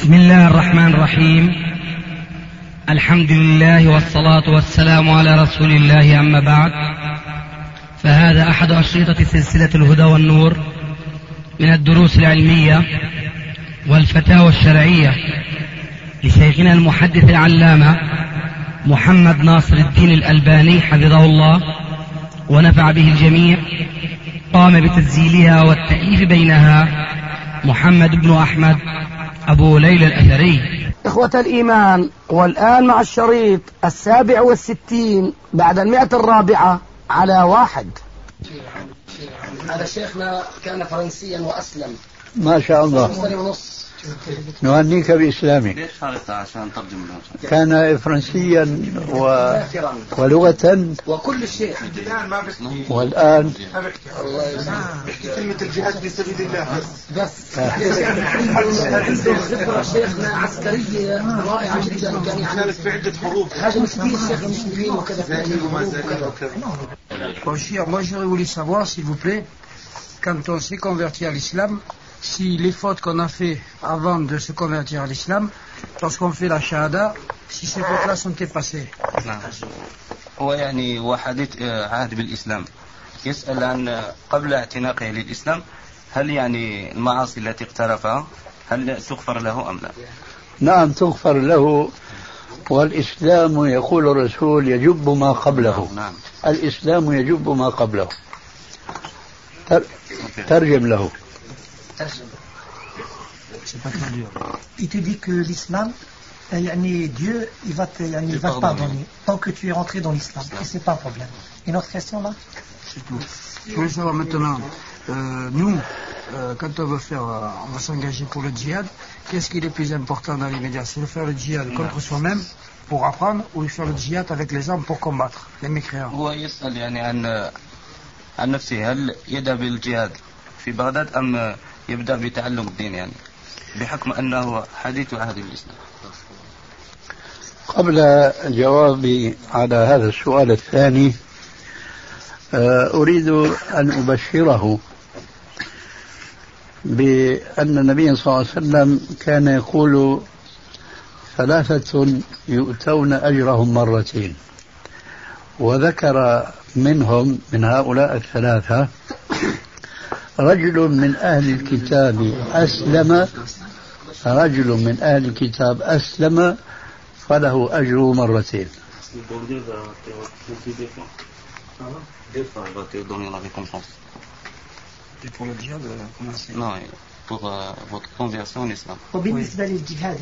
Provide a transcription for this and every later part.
بسم الله الرحمن الرحيم. الحمد لله والصلاة والسلام على رسول الله، أما بعد، فهذا أحد أشرطة سلسلة الهدى والنور من الدروس العلمية والفتاوى الشرعية لشيخنا المحدث العلامة محمد ناصر الدين الألباني حفظه الله ونفع به الجميع. قام بتسجيلها والتأليف بينها محمد بن أحمد أبو ليلى الأثري. إخوة الإيمان، والآن مع الشريط 67 بعد 100 على 1. هذا شيخنا كان فرنسيا وأسلم ما شاء الله. سنة ونص. نهنيك بإسلامك. كان فرنسيا ولغة وكل شيء. والآن كلمة الجهاد في سبيل الله بس عنده خبرة شيخنا عسكرية رائعة جدا. كانت في عدة حروب. هذا مسكين شيخ المسلمين وكذا. Bonjour, moi j'aurais voulu savoir, s'il vous plaît, quand on s'est converti à l'islam, si les fautes qu'on a fait avant de se convertir à l'islam, lorsqu'on fait la shahada, si ces fautes-là sont effacées. هو يعني هو حديث عهد بالإسلام، يسأل عن قبل اعتناقه للإسلام هل يعني المعاصي التي اقترفها هل تغفر له أم لا؟ نعم تغفر له، والإسلام يقول الرسول يجب ما قبله. نعم. الإسلام يجب ما قبله. ترجم له. Il te dit que l'islam, Dieu, il va te pardonner tant que tu es rentré dans l'islam. Et c'est pas un problème. Une autre question là? C'est tout. Je voulais savoir maintenant, nous, quand on va s'engager pour le djihad, qu'est-ce qui est le plus important dans l'immédiat? C'est de faire le djihad contre soi-même pour apprendre, ou de faire le djihad avec les armes pour combattre les mécréants? هو يسأل يعني عن نفسه، هل يبدأ بالجهاد في بغداد أم يبدأ بتعلم الدين، يعني بحكم أنه حديث عهد بالإسلام؟ قبل جوابي على هذا السؤال الثاني أريد أن أبشره بأن النبي صلى الله عليه وسلم كان يقول 3 يؤتون أجرهم مرتين، وذكر منهم من هؤلاء 3 رجل من أهل الكتاب أسلم فله أجر مرتين. وبالنسبة للجهاد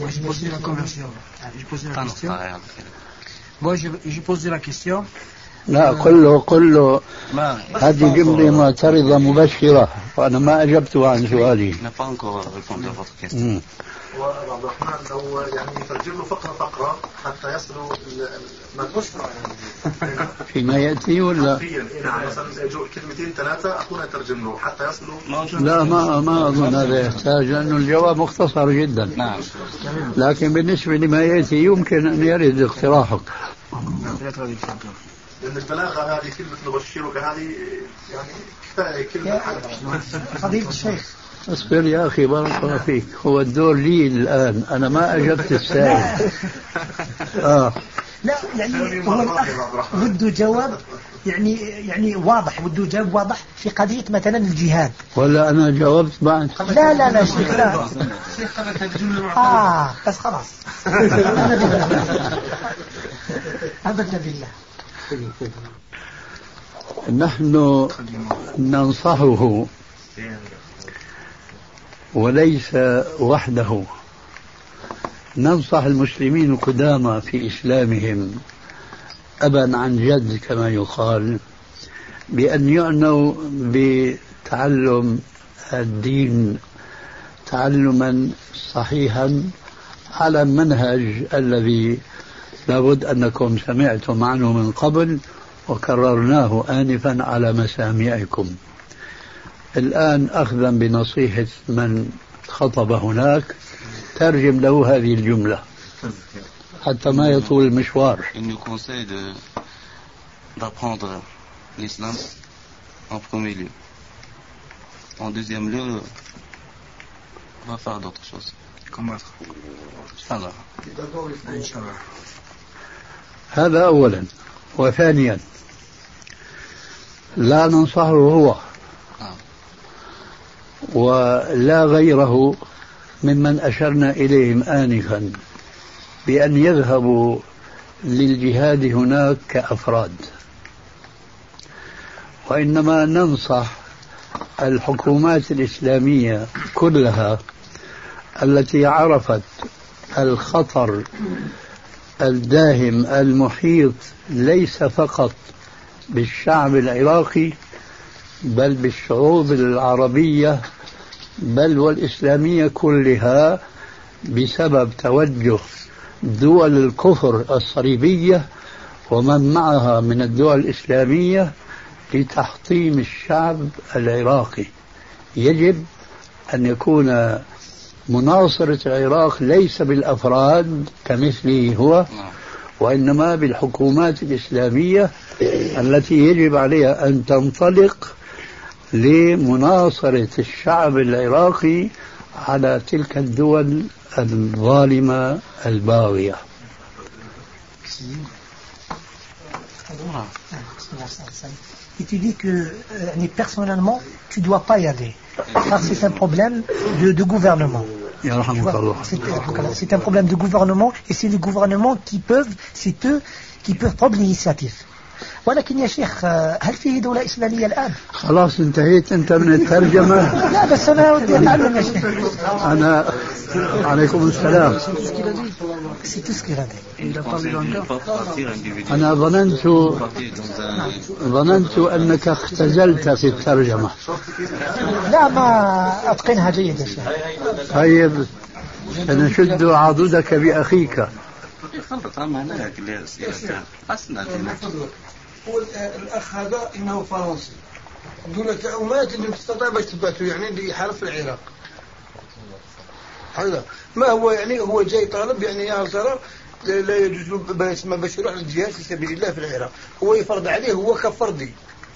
Moi j'ai posé la question. لا قل له هذه جملة معترضة مبشرة، وأنا ما أجبت عن سؤالي. وعبد الرحمن لو يعني يترجم له فقرة حتى يصلوا فيما يأتي ولا نعم، مثلا كلمتين 3 أخونا يترجم له حتى يصلوا. لا ما أظن هذا يحتاج، لأنه الجواب مختصر جدا. نعم. لكن بالنسبة لما يأتي يمكن أن يرد اقتراحك. لأن البلاغة هذه كلمة نبشرك هذه يعني كفاية كلمة. فضيلة الشيخ اصبر يا أخي بارك الله فيك، هو الدور لي الآن، أنا ما أجبت السائل. لا هو الأخ بده جواب واضح، بده جواب واضح في قضية مثلا الجهاد. ولا أنا جاوبت بعد؟ لا شيخ لا. بس خلاص. أبدا بالله. نحن ننصحه وليس وحده، ننصح المسلمين القدامى في إسلامهم أبا عن جد كما يقال، بأن يعنوا بتعلم الدين تعلما صحيحا على المنهج الذي لابد أنكم سمعتم عنه من قبل وكررناه آنفا على مسامعكم. الآن أخذا بنصيحة من خطب هناك ترجم له هذه الجملة حتى ما يطول المشوار. Il nous conseille d'apprendre l'islam en premier lieu. En deuxième lieu, on va faire d'autres choses. combattre. Inch'Allah. Inch'Allah. هذا أولا. وثانيا لا ننصحه هو ولا غيره ممن أشرنا إليهم آنفا بأن يذهبوا للجهاد هناك كأفراد، وإنما ننصح الحكومات الإسلامية كلها التي عرفت الخطر الداهم المحيط ليس فقط بالشعب العراقي بل بالشعوب العربية بل والإسلامية كلها بسبب توجه دول الكفر الصليبية ومن معها من الدول الإسلامية لتحطيم الشعب العراقي. يجب أن يكون مناصرة العراق ليس بالأفراد كمثله هو، وإنما بالحكومات الإسلامية التي يجب عليها أن تنطلق لمناصرة الشعب العراقي على تلك الدول الظالمة الباغية. Et tu dis que personnellement, tu ne dois pas y aller. Parce que c'est un problème de gouvernement. C'est un problème de gouvernement et c'est les gouvernements qui peuvent, c'est eux qui peuvent prendre l'initiative. ولكن يا شيخ هل فيه دولة إسلامية الآن؟ خلاص انتهيت أنت من الترجمة. لا بس أنا ودي أتعلم يا شيخ. أنا عليكم السلام. أنا ظننت أنك اختزلت في الترجمة. لا ما أتقنها جيد يا شيخ. طيب سنشد عضدك بأخيك. الأخ هذا إنه فرنسي دون التأمات اللي تستطيع باش تبعته يعني اللي حرف في العراق. هذا ما هو يعني هو جاي طالب يعني يا ترى لا يجوز له باش يروح للجهاد في سبيل الله في العراق. هو يفرض عليه هو كفردي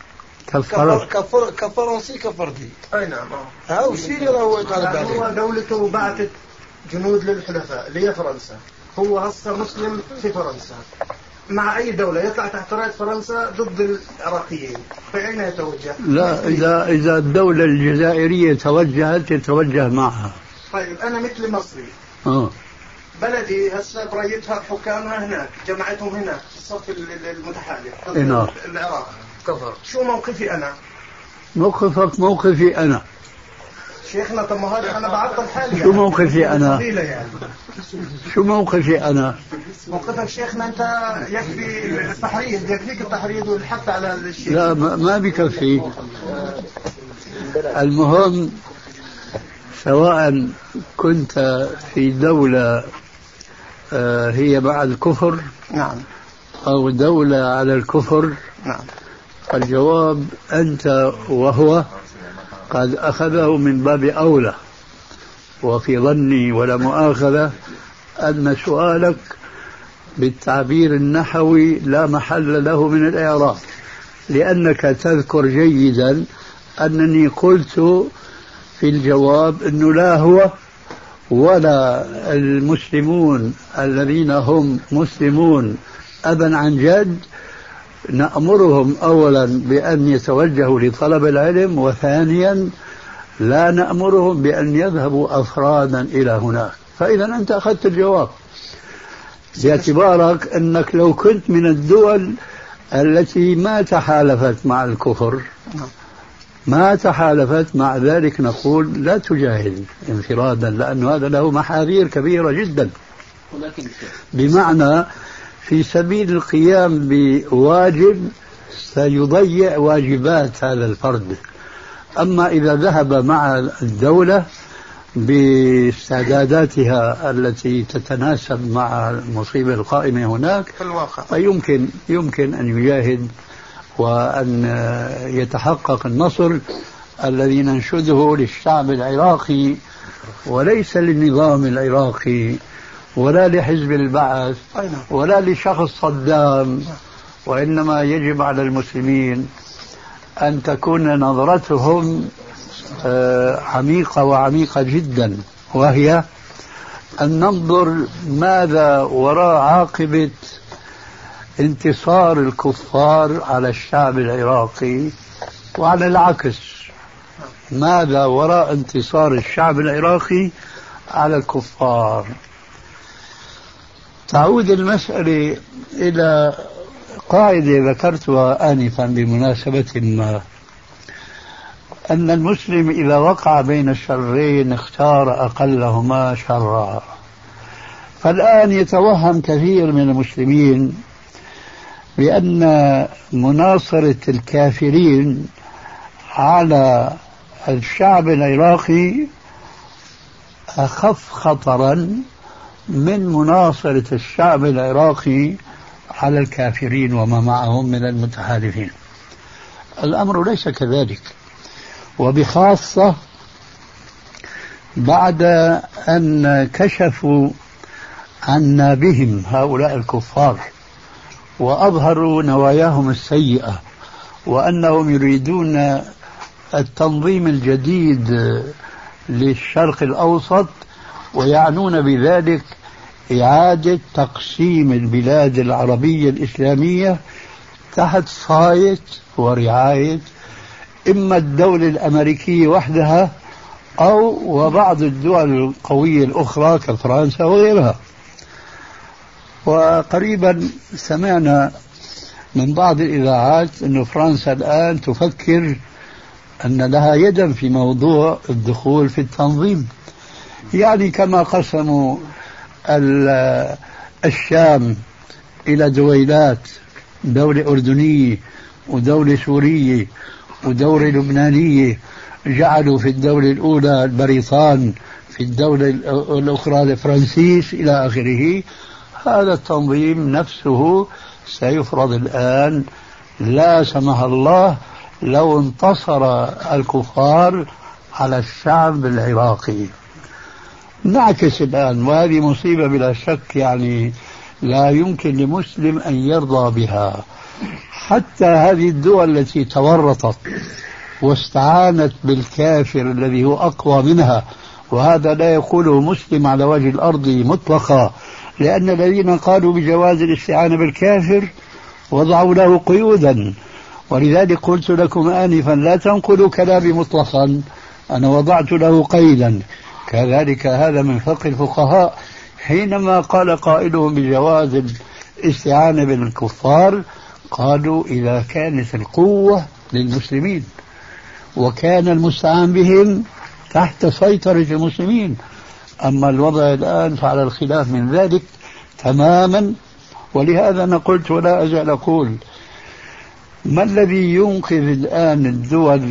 كفرنسي كفردي. أي نعم. ها وشي هو يطالب عليه. هو دولته بعثت جنود للحلفاء اللي هي فرنسا. هو هسه مسلم في فرنسا مع أي دولة يطلع تحت راية فرنسا ضد العراقيين فأين يتوجه؟ لا إذا الدولة الجزائرية توجهت يتوجه معها. طيب أنا مثل مصري بلدي هسه بريتها حكامها هناك جمعتهم هناك في الصف المتحالف ضد العراق. شو موقفي أنا؟ موقفك موقفي أنا. شيخنا طب ما هذا أنا بعطل حالي. شو موقفي أنا؟ شو موقفي أنا؟ موقفك شيخنا أنت يكفي التحريض يكفيك التحريض والحث على الشيء. لا ما بكفي. المهم سواء كنت في دولة هي مع الكفر نعم أو دولة على الكفر نعم الجواب أنت وهو قد أخذه من باب أولى. وفي ظني ولا مؤاخذة أن سؤالك بالتعبير النحوي لا محل له من الإعراب، لأنك تذكر جيدا أنني قلت في الجواب أنه لا هو ولا المسلمون الذين هم مسلمون أبا عن جد نأمرهم أولا بأن يتوجهوا لطلب العلم، وثانيا لا نأمرهم بأن يذهبوا أفرادا إلى هناك. فإذا أنت أخذت الجواب باعتبارك أنك لو كنت من الدول التي ما تحالفت مع الكفر ما تحالفت مع ذلك نقول لا تجاهد انفرادا، لأن هذا له محاذير كبيرة جدا. بمعنى في سبيل القيام بواجب سيضيع واجبات هذا الفرد. أما إذا ذهب مع الدولة باستعداداتها التي تتناسب مع المصيبة القائمة هناك فيمكن أن يجاهد وأن يتحقق النصر الذي ننشده للشعب العراقي وليس للنظام العراقي ولا لحزب البعث ولا لشخص صدام، وإنما يجب على المسلمين أن تكون نظرتهم عميقة وعميقة جدا، وهي أن ننظر ماذا وراء عاقبة انتصار الكفار على الشعب العراقي، وعلى العكس ماذا وراء انتصار الشعب العراقي على الكفار. تعود المسألة إلى قاعدة ذكرتها آنفا بمناسبة ما، أن المسلم إذا وقع بين الشرين اختار أقلهما شرا. فالآن يتوهم كثير من المسلمين بأن مناصرة الكافرين على الشعب العراقي أخف خطرا من مناصرة الشعب العراقي على الكافرين وما معهم من المتحالفين. الأمر ليس كذلك، وبخاصة بعد أن كشفوا عنا بهم هؤلاء الكفار وأظهروا نواياهم السيئة، وأنهم يريدون التنظيم الجديد للشرق الأوسط، ويعنون بذلك إعادة تقسيم البلاد العربية الإسلامية تحت صاية ورعاية إما الدولة الأمريكية وحدها أو وبعض الدول القوية الأخرى كفرنسا وغيرها. وقريبا سمعنا من بعض الإذاعات أن فرنسا الآن تفكر أن لها يدا في موضوع الدخول في التنظيم، يعني كما قسموا الشام إلى دويلات، دولة أردنية ودولة سورية ودولة لبنانية، جعلوا في الدولة الأولى البريطان، في الدولة الأخرى الفرنسيس إلى آخره. هذا التنظيم نفسه سيفرض الآن لا سمح الله لو انتصر الكفار على الشعب العراقي. نعكس الآن، وهذه مصيبة بلا شك، يعني لا يمكن لمسلم أن يرضى بها. حتى هذه الدول التي تورطت واستعانت بالكافر الذي هو أقوى منها، وهذا لا يقوله مسلم على وجه الأرض مطلقا، لأن الذين قالوا بجواز الاستعانة بالكافر وضعوا له قيودا. ولذلك قلت لكم آنفا لا تنقلوا كلامي مطلقا، أنا وضعت له قيدا. كذلك هذا من فقه الفقهاء، حينما قال قائلهم بجواز الاستعانة بالكفار قالوا إذا كانت القوة للمسلمين وكان المستعان بهم تحت سيطرة المسلمين. أما الوضع الآن فعلى الخلاف من ذلك تماما. ولهذا أنا قلت ولا أزال أقول، ما الذي ينقذ الآن الدول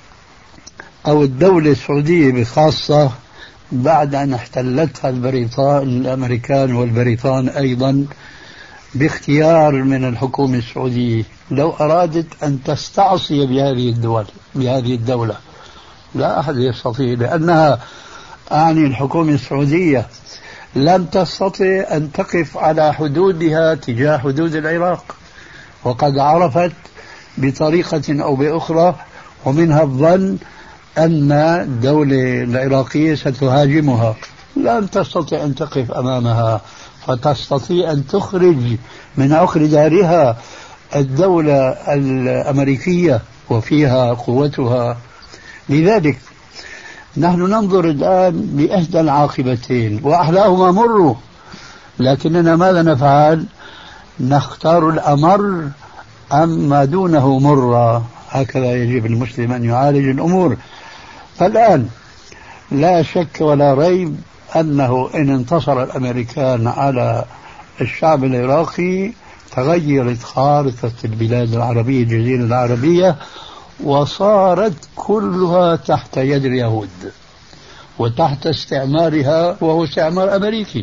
أو الدولة السعودية بخاصة بعد أن احتلتها الأمريكان والبريطان أيضا باختيار من الحكومة السعودية، لو أرادت أن تستعصي بهذه الدولة لا أحد يستطيع، لأنها أعني الحكومة السعودية لم تستطع أن تقف على حدودها تجاه حدود العراق، وقد عرفت بطريقة أو بأخرى ومنها الظن أن الدولة العراقية ستهاجمها، لم تستطع أن تقف أمامها، فتستطيع أن تخرج من عقر دارها الدولة الأمريكية وفيها قوتها. لذلك نحن ننظر الآن لإحدى العاقبتين وأحلاهما مر، لكننا ماذا نفعل؟ نختار الأمر أم ما دونه مر. هكذا يجب المسلم أن يعالج الأمور. فالآن لا شك ولا ريب أنه إن انتصر الأمريكان على الشعب العراقي تغيرت خارطة البلاد العربية، الجزيرة العربية، وصارت كلها تحت يد اليهود وتحت استعمارها، وهو استعمار أمريكي.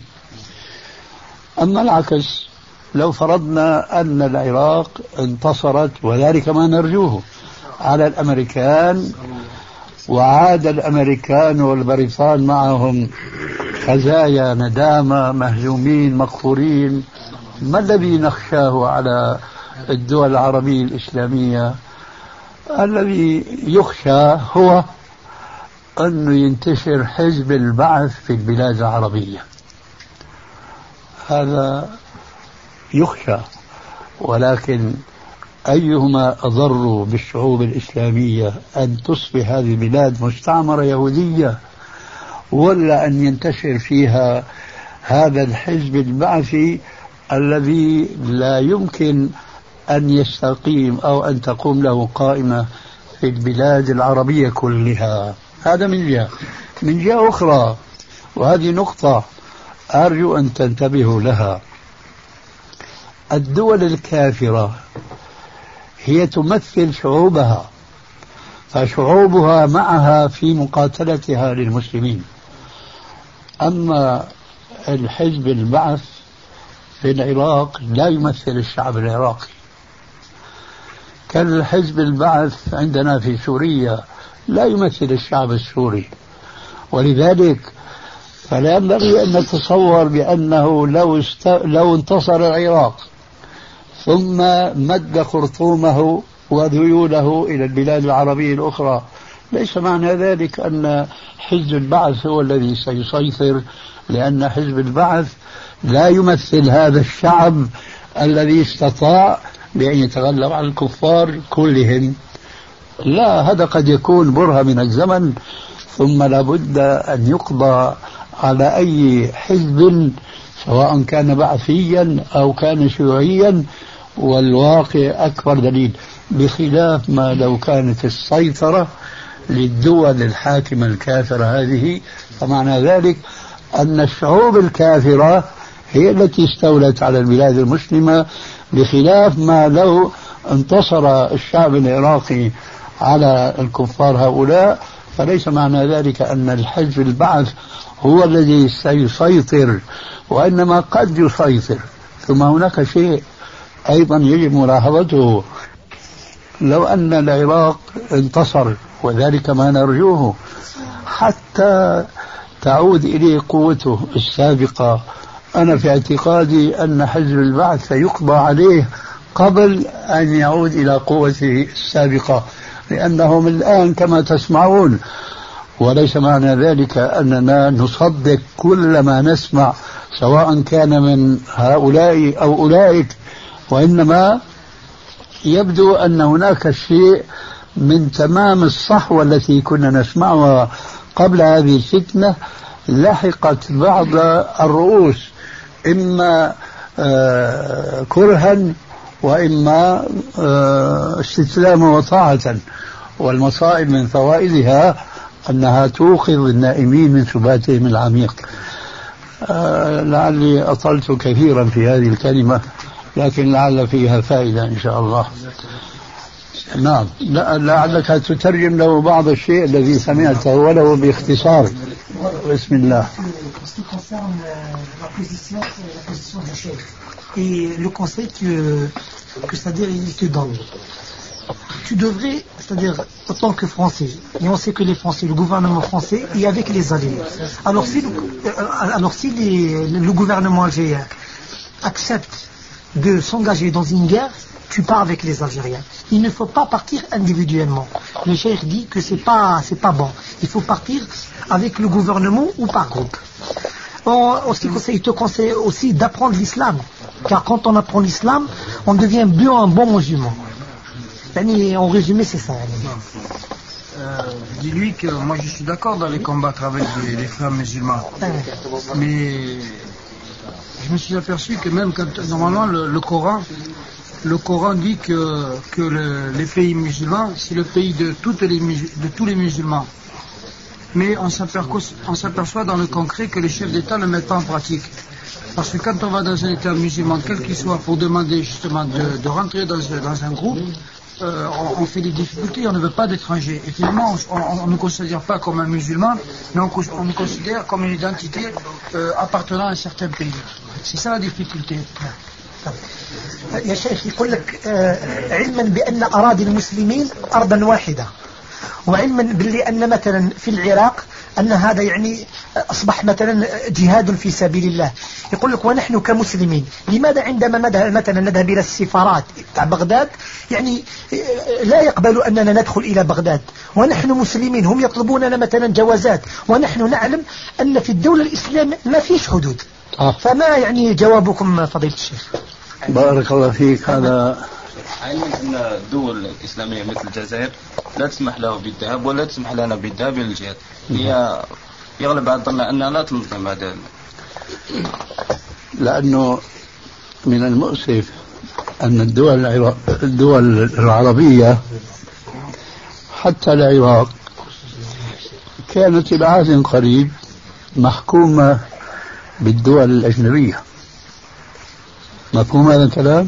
أما العكس، لو فرضنا أن العراق انتصرت، وذلك ما نرجوه، على الأمريكان، وعاد الأمريكان والبريطان معهم خزايا ندامة، مهزومين مقهورين، ما الذي نخشاه على الدول العربية الإسلامية؟ الذي يخشى هو أنه ينتشر حزب البعث في البلاد العربية، هذا يخشى، ولكن أيهما أضر بالشعوب الإسلامية، أن تصبح هذه البلاد مستعمرة يهودية ولا أن ينتشر فيها هذا الحزب البعثي الذي لا يمكن أن يستقيم أو أن تقوم له قائمة في البلاد العربية كلها؟ هذا من جهة. من جهة أخرى، وهذه نقطة أرجو أن تنتبهوا لها، الدول الكافرة هي تمثل شعوبها، فشعوبها معها في مقاتلتها للمسلمين. أما الحزب البعث في العراق لا يمثل الشعب العراقي، كالحزب البعث عندنا في سوريا لا يمثل الشعب السوري. ولذلك فلا ينبغي أن نتصور بأنه لو انتصر العراق ثم مد خرطومه وذيوله إلى البلاد العربية الأخرى، ليس معنى ذلك أن حزب البعث هو الذي سيسيطر، لأن حزب البعث لا يمثل هذا الشعب الذي استطاع بأن يتغلب على الكفار كلهم. لا، هذا قد يكون برهة من الزمن، ثم لابد أن يقضى على أي حزب سواء كان بعثيا أو كان شيوعيا، والواقع أكبر دليل، بخلاف ما لو كانت السيطرة للدول الحاكمة الكافرة هذه، فمعنى ذلك أن الشعوب الكافرة هي التي استولت على البلاد المسلمة، بخلاف ما لو انتصر الشعب العراقي على الكفار هؤلاء، فليس معنى ذلك أن الحزب البعث هو الذي سيسيطر، وإنما قد يسيطر. ثم هناك شيء أيضا يجب ملاحظته، لو أن العراق انتصر، وذلك ما نرجوه، حتى تعود إليه قوته السابقة، أنا في اعتقادي أن حزب البعث سيقضى عليه قبل أن يعود إلى قوته السابقة، لأنهم الآن كما تسمعون. وليس معنى ذلك أننا نصدق كل ما نسمع سواء كان من هؤلاء أو أولئك، وإنما يبدو أن هناك شيء من تمام الصحوة التي كنا نسمعها قبل هذه الفتنة لحقت بعض الرؤوس، إما كرها وإما استسلاما وطاعة. والمصائب من فوائدها أنها توقظ النائمين من سباتهم العميق. لعلي أطلت كثيرا في هذه الكلمة، لكن لعل فيها فائدة إن شاء الله. نعم، لعلك تترجم له بعض الشيء الذي سمعته ولو باختصار. بسم الله. Et le conseil que c'est-à-dire il te donne, tu devrais, c'est-à-dire en tant que Français, et on sait que les Français, le gouvernement français est avec les alliés. Alors si le gouvernement algérien accepte de s'engager dans une guerre, tu pars avec les Algériens. Il ne faut pas partir individuellement. Le cheikh dit que c'est pas bon. Il faut partir avec le gouvernement ou par groupe. En ce qui conseille, il te conseille aussi d'apprendre l'islam. Car quand on apprend l'islam, on devient un bon musulman. En résumé, c'est ça. Dis-lui que moi je suis d'accord d'aller combattre avec les frères musulmans. Mais je me suis aperçu que même quand normalement le Coran dit que les pays musulmans, c'est le pays de tous les musulmans. Mais on s'aperçoit dans le concret que les chefs d'État ne le mettent pas en pratique. Parce que quand on va dans un État musulman, quel qu'il soit, pour demander justement de rentrer dans un groupe, on fait des difficultés, on ne veut pas d'étrangers. Et finalement, on ne considère pas comme un musulman, mais on nous considère comme une identité appartenant à un certain pays. C'est ça la difficulté. يا شيخ يقول لك علما بأن أراضي المسلمين أرضا واحدة، وعلما باللي أن مثلا في العراق أن هذا يعني أصبح مثلا جهاد في سبيل الله. يقول لك ونحن كمسلمين لماذا عندما مثلا نذهب إلى السفارات تاع بغداد يعني لا يقبلوا أننا ندخل إلى بغداد، ونحن مسلمين هم يطلبوننا مثلا جوازات، ونحن نعلم أن في الدولة الإسلامية ما فيش حدود، فما يعني جوابكم فضيلة الشيخ؟ بارك الله فيك. هذا علما أن الدول الإسلامية مثل الجزائر لا تسمح له بالذهاب ولا تسمح لنا بالذهاب إلى الجهاد، هي يغلب على الظن أنها لا تنظم هذا. لأنه من المؤسف أن الدول العربية حتى العراق كانت إلى عهد قريب محكومة بالدول الأجنبية. مفهوم هذا الكلام؟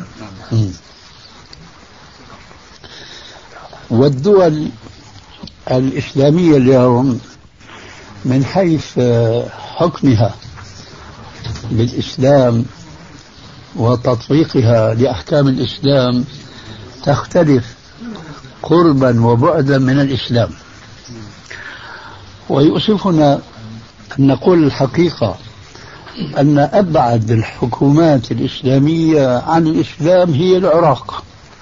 والدول الإسلامية اليوم من حيث حكمها بالإسلام وتطبيقها لأحكام الإسلام تختلف قربا وبعدا من الإسلام. ويؤسفنا أن نقول الحقيقة أن أبعد الحكومات الإسلامية عن الإسلام هي العراق.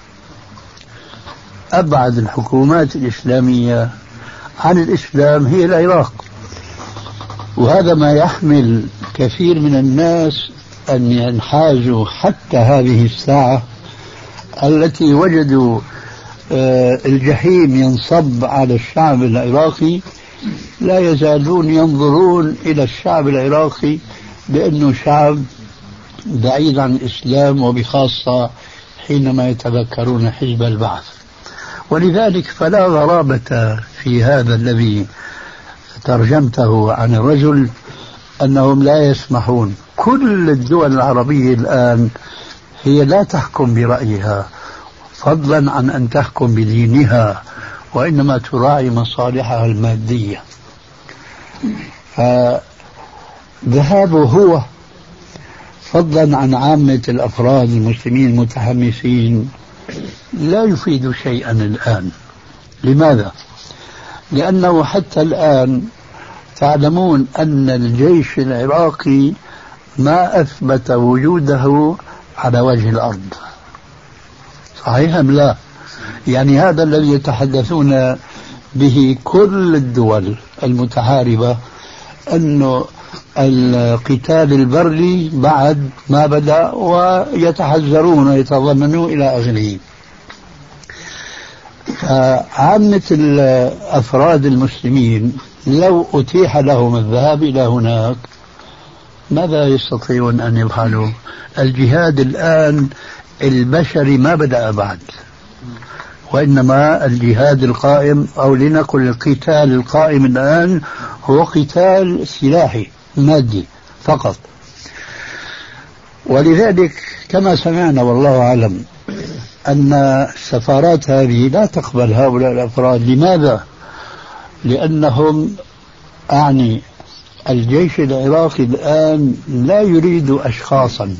أبعد الحكومات الإسلامية عن الإسلام هي العراق. وهذا ما يحمل كثير من الناس أن ينحازوا حتى هذه الساعة التي وجدوا الجحيم ينصب على الشعب العراقي، لا يزالون ينظرون إلى الشعب العراقي بأنه شعب بعيد عن الإسلام، وبخاصة حينما يتذكرون حزب البعث. ولذلك فلا غرابة في هذا الذي ترجمته عن الرجل أنهم لا يسمحون. كل الدول العربية الآن هي لا تحكم برأيها فضلا عن أن تحكم بدينها، وإنما تراعي مصالحها المادية. فذهابه هو فضلا عن عامة الأفراد المسلمين المتحمسين لا يفيد شيئا الآن. لماذا؟ لأنه حتى الآن تعلمون أن الجيش العراقي ما أثبت وجوده على وجه الأرض. صحيح أم لا؟ يعني هذا الذي يتحدثون به كل الدول المتحاربة أنه القتال البري بعد ما بدأ، ويتحذرون ويتضمنون إلى آخره. عامة الأفراد المسلمين لو أتيح لهم الذهاب إلى هناك ماذا يستطيعون أن يفعلوا؟ الجهاد الآن البشري ما بدأ بعد، وإنما الجهاد القائم أو لنقل القتال القائم الآن هو قتال سلاحي مادي فقط. ولذلك كما سمعنا والله أعلم أن السفارات هذه لا تقبل هؤلاء الأفراد. لماذا؟ لأنهم الجيش العراقي الآن لا يريد أشخاصا،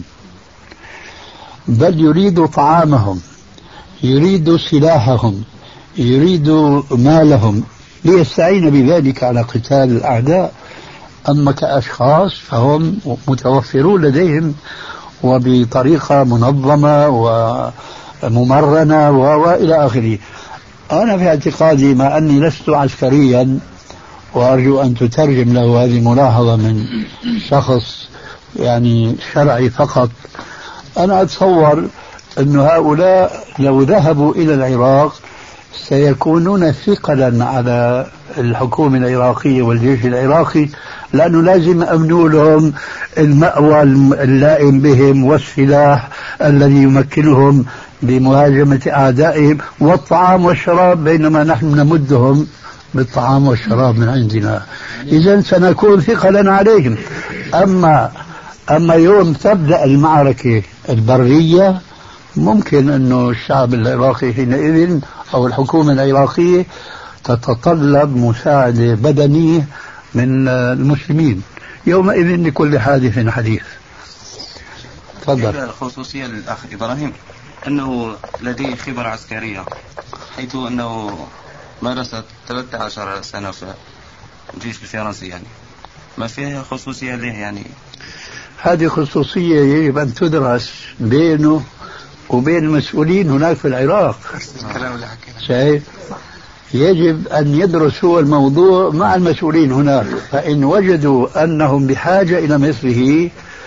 بل يريد طعامهم، يريد سلاحهم، يريد مالهم ليستعين بذلك على قتال الأعداء. أما كأشخاص فهم متوفرون لديهم وبطريقة منظمة وممرنة وإلى آخره. أنا في اعتقادي مع أني لست عسكريا، وأرجو أن تترجم له هذه ملاحظة من شخص شرعي فقط، أنا أتصور أن هؤلاء لو ذهبوا إلى العراق سيكونون ثقلا على الحكومة العراقية والجيش العراقي، لأنه لازم أمنوا لهم المأوى اللائم بهم والسلاح الذي يمكنهم بمهاجمة أعدائهم والطعام والشراب، بينما نحن نمدهم بالطعام والشراب من عندنا. إذن سنكون ثقلا عليهم. أما يوم تبدأ المعركة البرية ممكن أنه الشعب العراقي حينئذ أو الحكومة العراقية تتطلب مساعدة بدنية من المسلمين. يومئذ لكل حادث حديث. تفضل. الخصوصية للأخ إبراهيم أنه لديه خبرة عسكرية، حيث أنه مارس 13 سنة في الجيش الفرنسي، ما فيها خصوصية له هذه خصوصية يجب أن تدرس بينه وبين المسؤولين هناك في العراق. شايف؟ يجب أن يدرسوا الموضوع مع المسؤولين هناك، فإن وجدوا أنهم بحاجة إلى مثله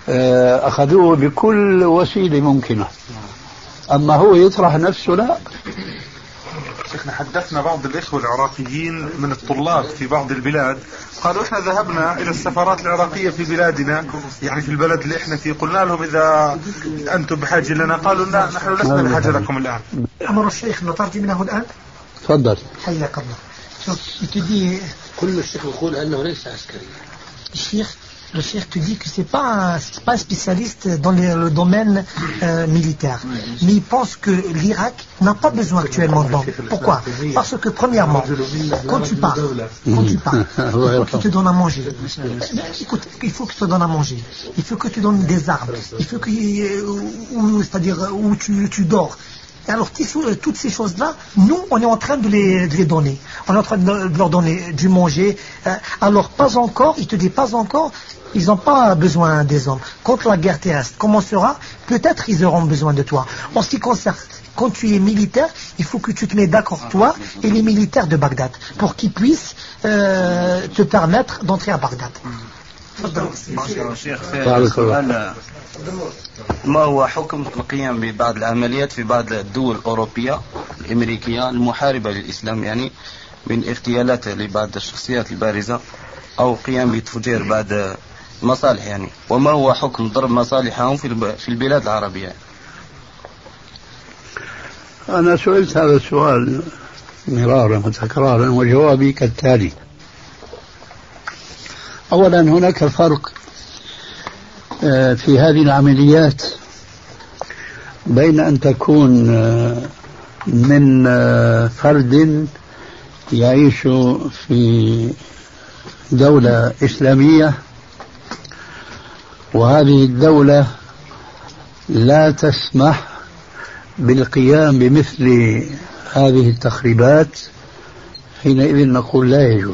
أخذوه بكل وسيلة ممكنة. أما هو يطرح نفسه لا. شيخنا حدثنا بعض الإخوة العراقيين من الطلاب في بعض البلاد قالوا إحنا ذهبنا إلى السفارات العراقية في بلادنا، يعني في البلد اللي إحنا فيه، قلنا لهم إذا أنتم بحاجة لنا قالوا لا نحن لسنا بحاجة لكم الآن. أمر الشيخ نترجم منه الآن. تفضل. حياك الله. شوف تدي كل الشيخ يقول أنه ليس عسكري. Le chef te dit que c'est pas un spécialiste dans le domaine militaire, mais il pense que l'Irak n'a pas besoin actuellement de banque. Pourquoi? Parce que premièrement, quand tu pars, il faut qu'il te donne à manger. Écoute, il faut qu'il te donne à manger. Il faut que tu donnes des armes. Il faut que, c'est-à-dire où tu dors. Et alors toutes ces choses-là, nous, on est en train de les donner. On est en train de leur donner du manger. Alors pas encore, il te dit pas encore, ils n'ont pas besoin des hommes. Quand la guerre terrestre commencera, peut-être ils auront besoin de toi. En ce qui concerne, quand tu es militaire, il faut que tu te mets d'accord, toi et les militaires de Bagdad, pour qu'ils puissent te permettre d'entrer à Bagdad. ما هو حكم القيام ببعض العمليات في بعض الدول الأوروبية الأمريكية المحاربة للإسلام، يعني من اغتيالات لبعض الشخصيات البارزة أو قيام بتفجير بعض مصالح، يعني وما هو حكم ضرب مصالحهم في البلاد العربية؟ أنا سئلت هذا السؤال مرارا وتكرارا وجوابي كالتالي. أولا هناك فرق في هذه العمليات بين أن تكون من فرد يعيش في دولة إسلامية وهذه الدولة لا تسمح بالقيام بمثل هذه التخريبات، حينئذ نقول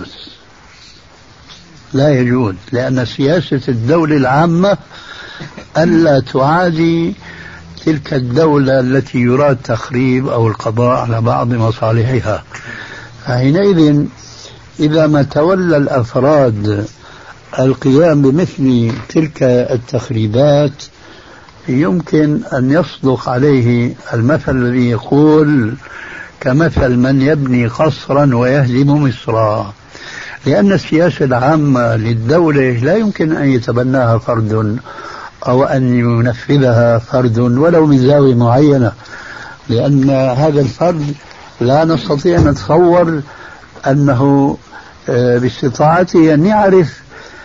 لا يجوز، لأن سياسة الدولة العامة ألا تعادي تلك الدولة التي يراد تخريب أو القضاء على بعض مصالحها. فحينئذ إذا ما تولى الأفراد القيام بمثل تلك التخريبات يمكن أن يصدق عليه المثل الذي يقول كمثل من يبني قصرا ويهدم مصرا، لأن السياسة العامة للدولة لا يمكن أن يتبناها فرد أو أن ينفذها فرد ولو من زاوية معينة، لأن هذا الفرد لا نستطيع أن نتصور أنه باستطاعته أن يعرف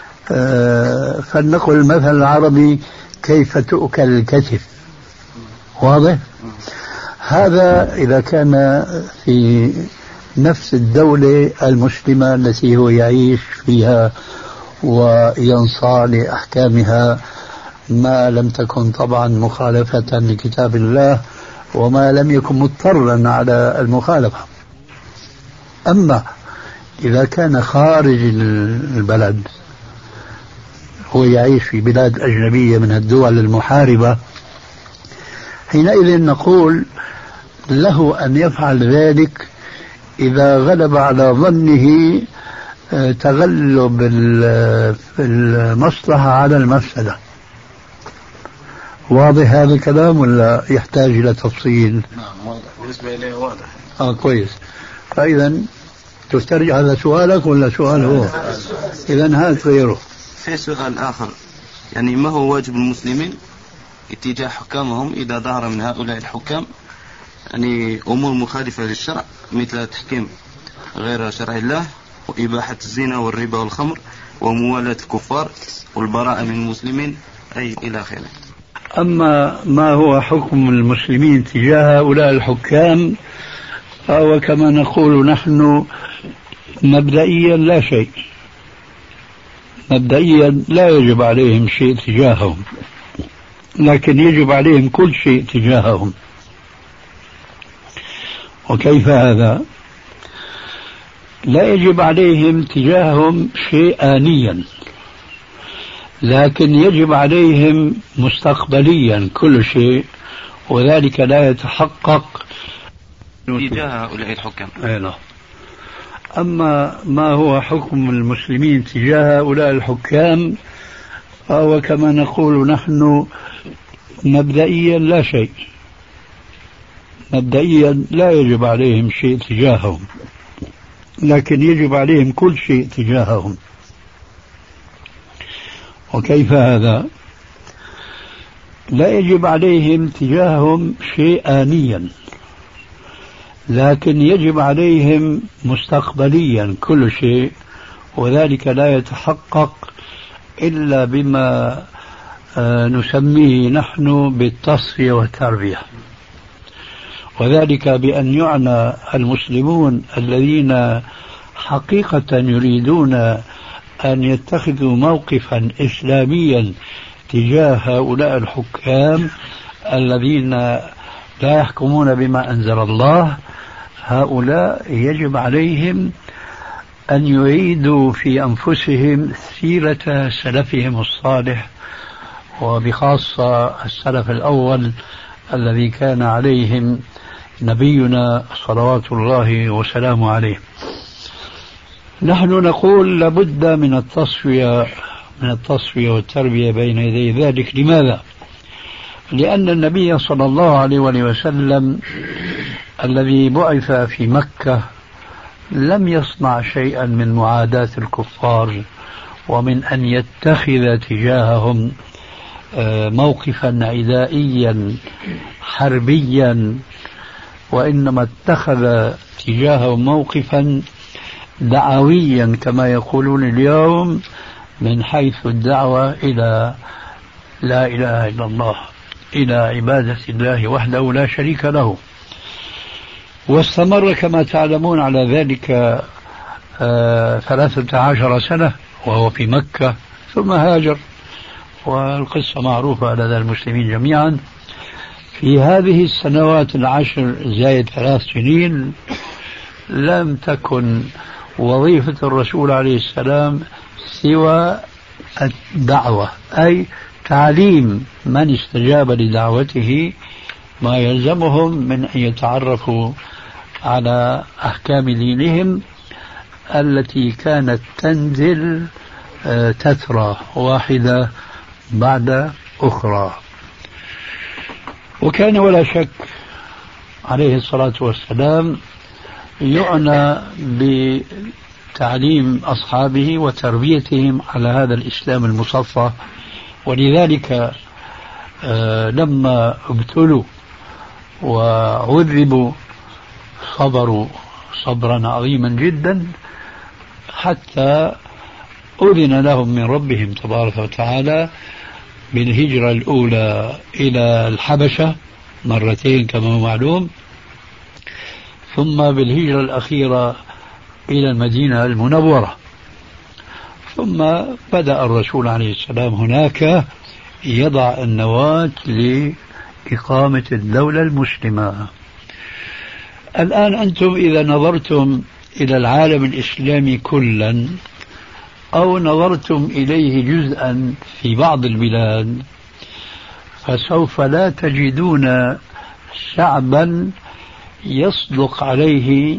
فلنقل المثل العربي كيف تؤكل الكتف. واضح؟ هذا إذا كان في نفس الدولة المسلمة التي هو يعيش فيها وينصاع لأحكامها، ما لم تكن طبعا مخالفة لكتاب الله وما لم يكن مضطرا على المخالفة. أما إذا كان خارج البلد، هو يعيش في بلاد أجنبية من الدول المحاربة، حينئذ نقول له أن يفعل ذلك إذا غلب على ظنه تغلب المصلحة على المفسدة. واضح هذا الكلام ولا يحتاج إلى تفصيل؟ نعم واضح، بالنسبة إليه واضح. كويس. فإذا تسترجع هذا سؤالك ولا سؤال هو؟ إذا هات غيره. في سؤال آخر، يعني ما هو واجب المسلمين اتجاه حكامهم إذا ظهر من هؤلاء الحكام يعني أمور مخالفة للشرع مثل تحكيم غير شرع الله وإباحة الزنا والربا والخمر وموالاة الكفار والبراءة من المسلمين أي إلى آخره. أما ما هو حكم المسلمين تجاه هؤلاء الحكام فهو كما نقول نحن مبدئيا لا شيء، مبدئيا لا يجب عليهم شيء تجاههم، لكن يجب عليهم كل شيء تجاههم. وكيف هذا؟ لا يجب عليهم تجاههم شيء آنيا، لكن يجب عليهم مستقبليا كل شيء، وذلك لا يتحقق تجاه هؤلاء الحكام. أما ما هو حكم المسلمين تجاه هؤلاء الحكام وكما نقول نحن مبدئيا لا شيء، مبدئيا لا يجب عليهم شيء تجاههم، لكن يجب عليهم كل شيء تجاههم. وكيف هذا؟ لا يجب عليهم تجاههم شيء آنيا، لكن يجب عليهم مستقبليا كل شيء، وذلك لا يتحقق إلا بما نسميه نحن بالتصفية والتربية، وذلك بأن يعنى المسلمون الذين حقيقة يريدون أن يتخذوا موقفا إسلاميا تجاه هؤلاء الحكام الذين لا يحكمون بما أنزل الله. هؤلاء يجب عليهم أن يعيدوا في أنفسهم سيرة سلفهم الصالح، وبخاصة السلف الأول الذي كان عليهم نبينا صلوات الله وسلامه عليه. نحن نقول لابد من التصفية والتربية بين يدي ذلك. لماذا؟ لأن النبي صلى الله عليه وسلم الذي بعث في مكة لم يصنع شيئا من معاداة الكفار ومن أن يتخذ تجاههم موقفا عدائيا حربيا، وإنما اتخذ تجاههم موقفا دعويا كما يقولون اليوم، من حيث الدعوة إلى لا إله إلا الله، إلى عبادة الله وحده لا شريك له. واستمر كما تعلمون على ذلك 13 سنة وهو في مكة، ثم هاجر، والقصة معروفة لدى المسلمين جميعا. في هذه السنوات 10 زائد 3 سنين لم تكن وظيفة الرسول عليه السلام سوى الدعوة، أي تعليم من استجاب لدعوته ما يلزمهم من أن يتعرفوا على أحكام دينهم التي كانت تنزل تترى واحدة بعد أخرى. وكان ولا شك عليه الصلاة والسلام يعنى بتعليم أصحابه وتربيتهم على هذا الإسلام المصفى، ولذلك لما ابتلوا وعذبوا صبروا صبرا عظيما جدا، حتى أذن لهم من ربهم تبارك وتعالى بالهجرة الأولى إلى الحبشة مرتين كما هو معلوم، ثم بالهجرة الأخيرة إلى المدينة المنورة. ثم بدأ الرسول عليه السلام هناك يضع النواة لإقامة الدولة المسلمة. الآن أنتم إذا نظرتم إلى العالم الإسلامي كلا أو نظرتم إليه جزءا في بعض البلاد، فسوف لا تجدون شعبا يصدق عليه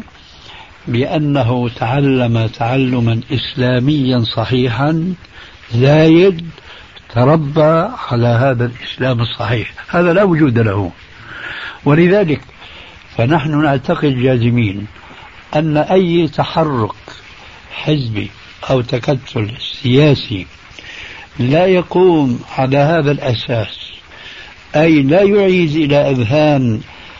بأنه تعلم تعلما إسلاميا صحيحا زايد تربى على هذا الإسلام الصحيح، هذا لا وجود له. ولذلك فنحن نعتقد جازمين أن أي تحرك حزبي أو تكتل سياسي لا يقوم على هذا الأساس، أي لا يعيد إلى أذهان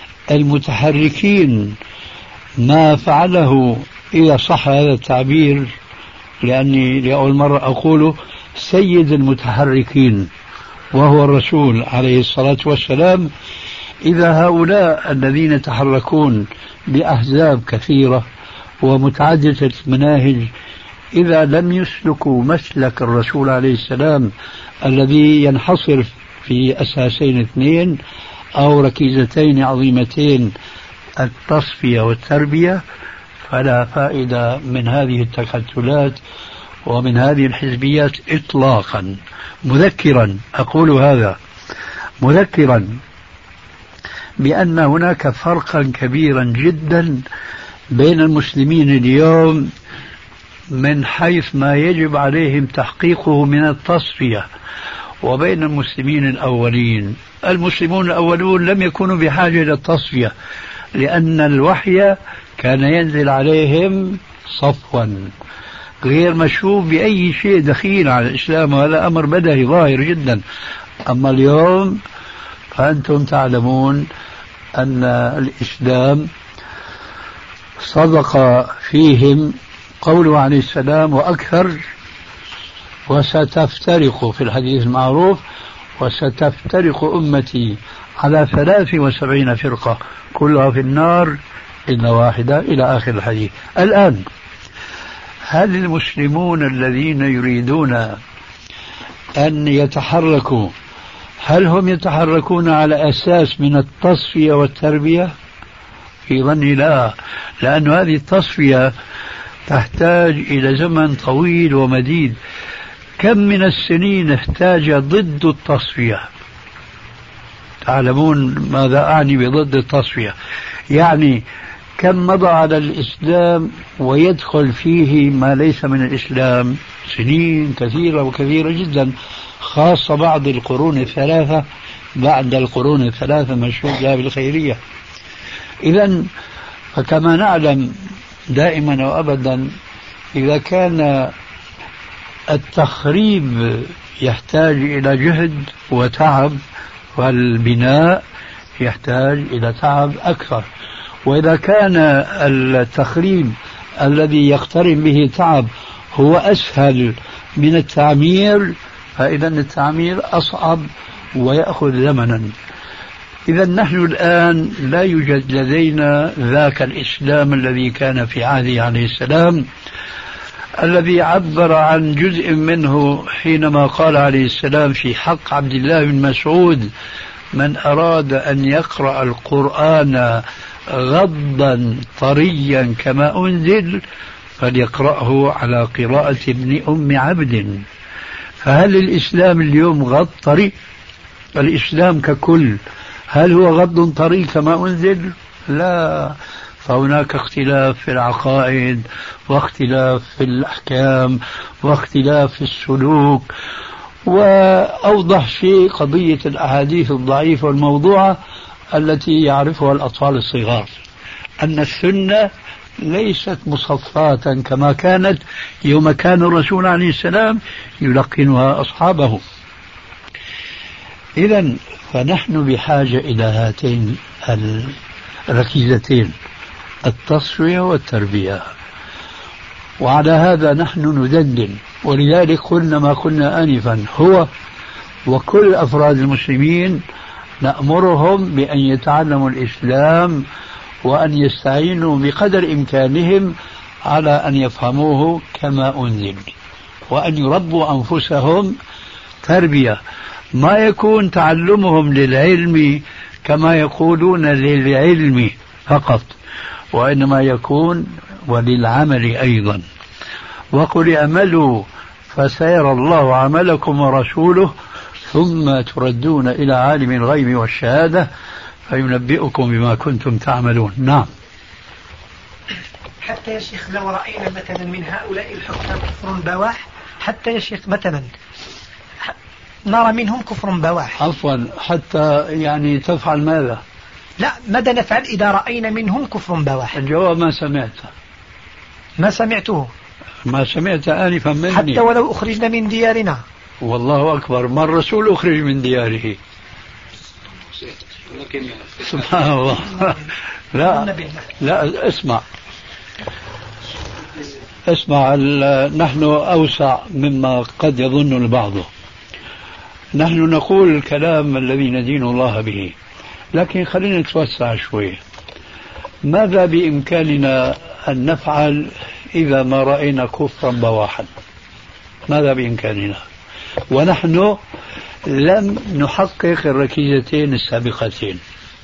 المتحركين ما فعله، إذا صح هذا التعبير، لأني لأول مرة أقول سيد المتحركين وهو الرسول عليه الصلاة والسلام. إذا هؤلاء الذين يتحركون بأحزاب كثيرة ومتعددة المناهج إذا لم يسلكوا مسلك الرسول عليه السلام الذي ينحصر في أساسين اثنين أو ركيزتين عظيمتين، التصفية والتربية، فلا فائدة من هذه التكتلات ومن هذه الحزبيات إطلاقا. مذكرا أقول هذا، مذكرا بأن هناك فرقا كبيرا جدا بين المسلمين اليوم من حيث ما يجب عليهم تحقيقه من التصفية وبين المسلمين الأولين. المسلمون الأولون لم يكونوا بحاجة إلى التصفية لأن الوحي كان ينزل عليهم صفوا غير مشوب بأي شيء دخيل على الإسلام، وهذا أمر بدهي ظاهر جدا. أما اليوم فأنتم تعلمون أن الإسلام صدق فيهم قوله عليه السلام وأكثر وستفترق في الحديث المعروف وستفترق أمتي على 73 فرقة كلها في النار إلا واحدة إلى آخر الحديث. الآن هل المسلمون الذين يريدون أن يتحركوا هل هم يتحركون على أساس من التصفية والتربية؟ في ظني لا، لأن هذه التصفية تحتاج إلى زمن طويل ومديد. كم من السنين احتاج ضد التصفية؟ تعلمون ماذا أعني بضد التصفية؟ يعني كم مضى على الإسلام ويدخل فيه ما ليس من الإسلام؟ سنين كثيرة وكثيرة جدا، خاصة بعد القرون الثلاثة، بعد القرون الثلاثة مشهود لها بالخيرية. إذا فكما نعلم دائما وأبدا إذا كان التخريب يحتاج إلى جهد وتعب والبناء يحتاج إلى تعب أكثر، وإذا كان التخريب الذي يقترن به تعب هو أسهل من التعمير فإذا التعمير أصعب ويأخذ زمنا. إذا نحن الآن لا يوجد لدينا ذاك الإسلام الذي كان في عهده عليه السلام، الذي عبر عن جزء منه حينما قال عليه السلام في حق عبد الله بن مسعود من أراد أن يقرأ القرآن غضا طريا كما أنزل فليقرأه على قراءة ابن أم عبد. فهل الإسلام اليوم غض طري؟ الإسلام ككل هل هو غض طري كما أنزل؟ لا، فهناك اختلاف في العقائد واختلاف في الأحكام واختلاف في السلوك. وأوضح شيء قضية الأحاديث الضعيفة والموضوعة التي يعرفها الأطفال الصغار، أن السنة ليست مصفاة كما كانت يوم كان الرسول عليه السلام يلقنها أصحابه. إذا فنحن بحاجة إلى هاتين الركيزتين، التصفية والتربية، وعلى هذا نحن ندندن. ولذلك قلنا ما قلنا آنفا، هو وكل أفراد المسلمين نأمرهم بأن يتعلموا الإسلام وأن يستعينوا بقدر إمكانهم على أن يفهموه كما أنزل، وأن يربوا أنفسهم تربية، ما يكون تعلمهم للعلم كما يقولون للعلم فقط، وإنما يكون وللعمل أيضا. وقل اعملوا فسيرى الله عملكم ورسوله ثم تردون إلى عالم الغيب والشهادة فينبئكم بما كنتم تعملون. نعم. حتى يا شيخ لو رأينا مثلا من هؤلاء الحكام كفر بواح، حتى يا شيخ مثلا نرى منهم كفر بواح. عفوا، حتى يعني تفعل ماذا؟ لا، ماذا نفعل إذا رأينا منهم كفر بواح؟ الجواب ما سمعته. ما سمعته. ما سمعت آنفا مني. حتى ولو أخرجنا من ديارنا. والله أكبر، ما الرسول أخرج من دياره. سبحان الله. لا اسمع نحن أوسع مما قد يظن البعض. نحن نقول الكلام الذي ندين الله به، لكن خلينا نتوسع شوي. ماذا بإمكاننا أن نفعل إذا ما رأينا كفرا بواحا؟ ماذا بإمكاننا ونحن لم نحقق الركيزتين السابقتين؟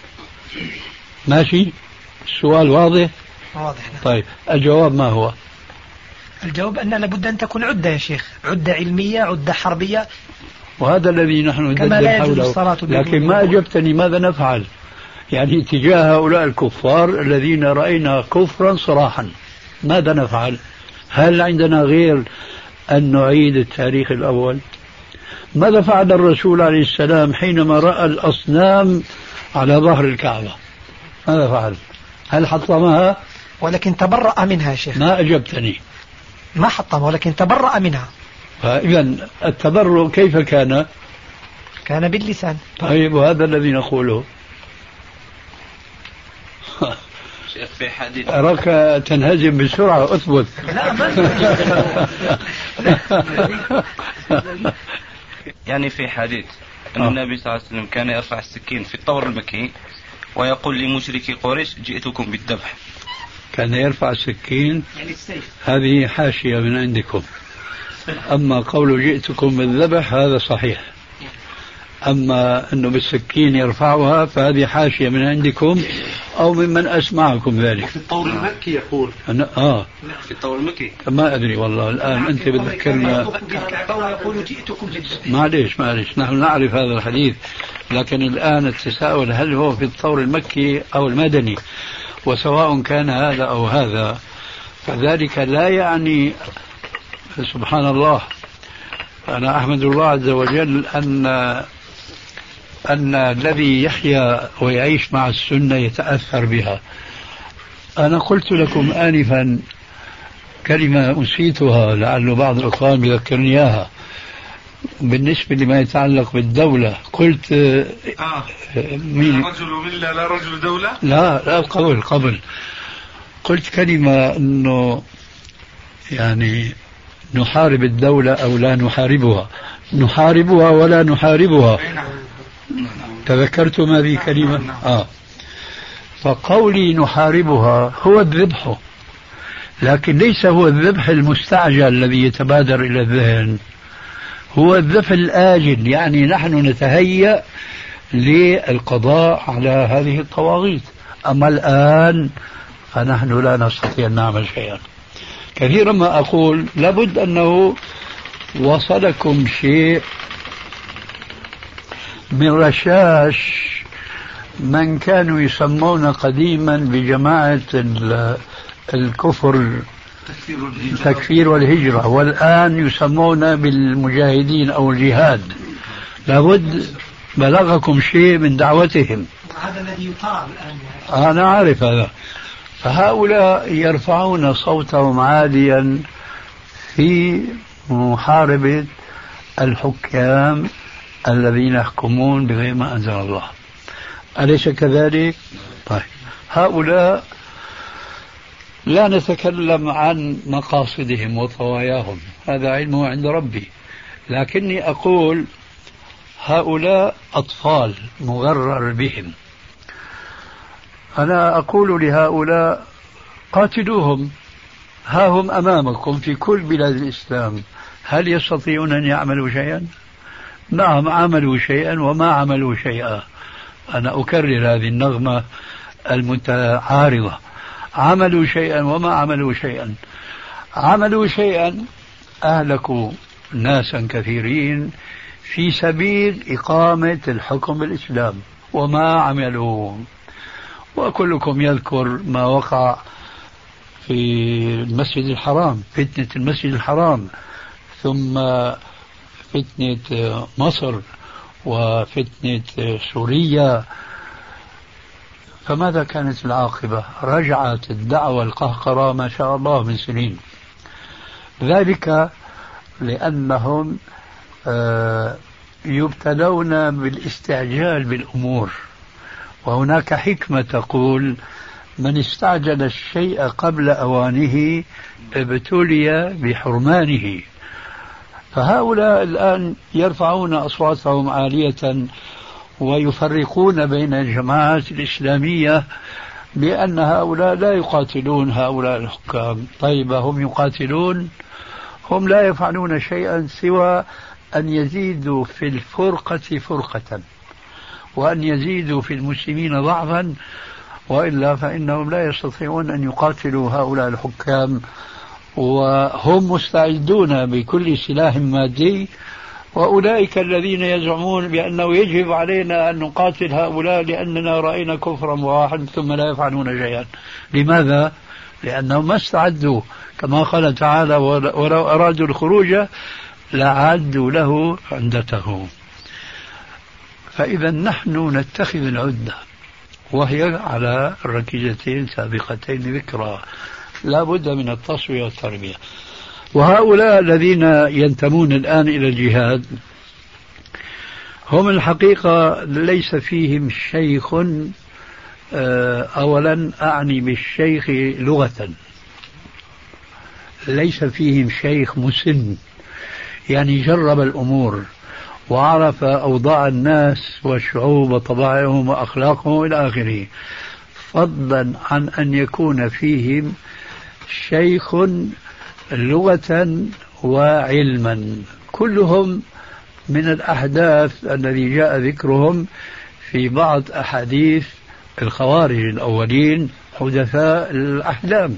ماشي؟ السؤال واضح؟ واضح. طيب الجواب ما هو؟ الجواب أن لابد أن تكون عدة يا شيخ، عدة علمية، عدة حربية، وهذا الذي نحن ندندن حوله. لكن ما أجبتني ماذا نفعل يعني تجاه هؤلاء الكفار الذين رأينا كفرا صراحا، ماذا نفعل؟ هل عندنا غير أن نعيد التاريخ الأول؟ ماذا فعل الرسول عليه السلام حينما رأى الأصنام على ظهر الكعبة؟ ماذا فعل؟ هل حطمها؟ ولكن تبرأ منها يا شيخ. ما أجبتني. ما حطمها ولكن تبرأ منها. فإذا التبرؤ كيف كان؟ كان باللسان. طيب وهذا الذي نقوله. في حديث أراك تنهزم بسرعة، أثبت. يعني في حديث أن النبي صلى الله عليه وسلم كان يرفع السكين في الطور المكي ويقول لمشركي قريش جئتكم بالذبح. كان يرفع السكين، هذه حاشية من عندكم. أما قول جئتكم بالذبح هذا صحيح. أما أنه بالسكين يرفعها فهذه حاشية من عندكم أو ممن أسمعكم ذلك. في الطور المكي يقول. في الطور المكي. ما أدري والله الآن أنت بتذكرنا. معليش نحن نعرف هذا الحديث، لكن الآن التساؤل هل هو في الطور المكي أو المدني، وسواء كان هذا أو هذا فذلك لا يعني. سبحان الله، أنا أحمد الله عز وجل أن الذي يحيا ويعيش مع السنة يتأثر بها. أنا قلت لكم آنفا كلمة أنسيتها لعل بعض الإخوان يذكرني إياها بالنسبة لما يتعلق بالدولة. قلت مين؟ رجل ملة لا رجل دولة؟ لا قبل قلت كلمة أنه يعني نحارب الدولة أو لا نحاربها، نحاربها ولا نحاربها. تذكرتم هذه الكلمة؟ فقولي نحاربها هو الذبح، لكن ليس هو الذبح المستعجل الذي يتبادر إلى الذهن، هو الذبح الآجل. يعني نحن نتهيأ للقضاء على هذه الطواغيت. أما الآن فنحن لا نستطيع أن نعمل شيئا. كثيرا ما أقول لابد أنه وصلكم شيء من رشاش من كانوا يسمون قديما بجماعة الكفر تكفير والهجرة، والآن يسمون بالمجاهدين أو الجهاد. لابد بلغكم شيء من دعوتهم. هذا الذي يطاع الآن. أنا عارف هذا. فهؤلاء يرفعون صوتهم عاليا في محاربة الحكام الذين يحكمون بغير ما أنزل الله. أليس كذلك؟ طيب، هؤلاء لا نتكلم عن مقاصدهم وطواياهم، هذا علمه عند ربي، لكني أقول هؤلاء أطفال مغرر بهم. أنا أقول لهؤلاء قاتلوهم، ها هم أمامكم في كل بلاد الإسلام. هل يستطيعون أن يعملوا شيئا؟ نعم، عملوا شيئا وما عملوا شيئا. أنا أكرر هذه النغمة المتعارضة. عملوا شيئا وما عملوا شيئا. عملوا شيئا، أهلكوا ناسا كثيرين في سبيل إقامة الحكم بالإسلام، وما عملوا. وكلكم يذكر ما وقع في المسجد الحرام، فتنة المسجد الحرام، ثم فتنة مصر وفتنة سوريا. فماذا كانت العاقبة؟ رجعت الدعوة القهقرة ما شاء الله من سنين. ذلك لأنهم يبتلون بالاستعجال بالأمور، وهناك حكمة تقول من استعجل الشيء قبل أوانه ابتلي بحرمانه. فهؤلاء الآن يرفعون أصواتهم عالية ويفرقون بين الجماعات الإسلامية بأن هؤلاء لا يقاتلون هؤلاء الحكام. طيب، هم يقاتلون، هم لا يفعلون شيئا سوى أن يزيدوا في الفرقة فرقة، وأن يزيدوا في المسلمين ضعفا، وإلا فإنهم لا يستطيعون أن يقاتلوا هؤلاء الحكام، وهم مستعدون بكل سلاح مادي. وأولئك الذين يزعمون بأنه يجب علينا أن نقاتل هؤلاء لأننا رأينا كفرا واحد ثم لا يفعلون شيئا. لماذا؟ لأنهم ما استعدوا كما قال تعالى ولو أرادوا الخروج لعدوا له عدته. فإذا نحن نتخذ العدة وهي على الركيزتين سابقتين ذكرى، لا بد من التصفية والتربية. وهؤلاء الذين ينتمون الآن إلى الجهاد هم الحقيقة ليس فيهم شيخ، أولا أعني بالشيخ لغة، ليس فيهم شيخ مسن يعني جرب الأمور وعرف أوضاع الناس والشعوب وطبائعهم وأخلاقهم إلى آخره، فضلا عن أن يكون فيهم شيخ لغة وعلما. كلهم من الأحداث الذي جاء ذكرهم في بعض أحاديث الخوارج الأولين حدثاء الأحلام.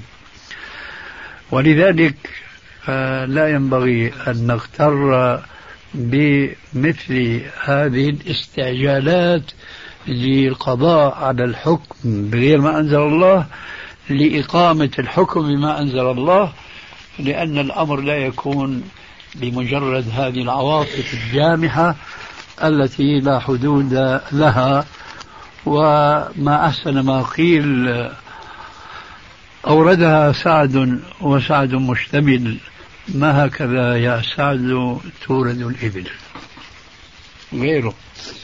ولذلك لا ينبغي أن نغتر بمثل هذه الاستعجالات للقضاء على الحكم بغير ما أنزل الله لإقامة الحكم بما أنزل الله، لأن الأمر لا يكون بمجرد هذه العواطف الجامحة التي لا حدود لها. وما أحسن ما قيل أوردها سعد وسعد مشتمل، ما هكذا يا سعد تورد الإبل غيره.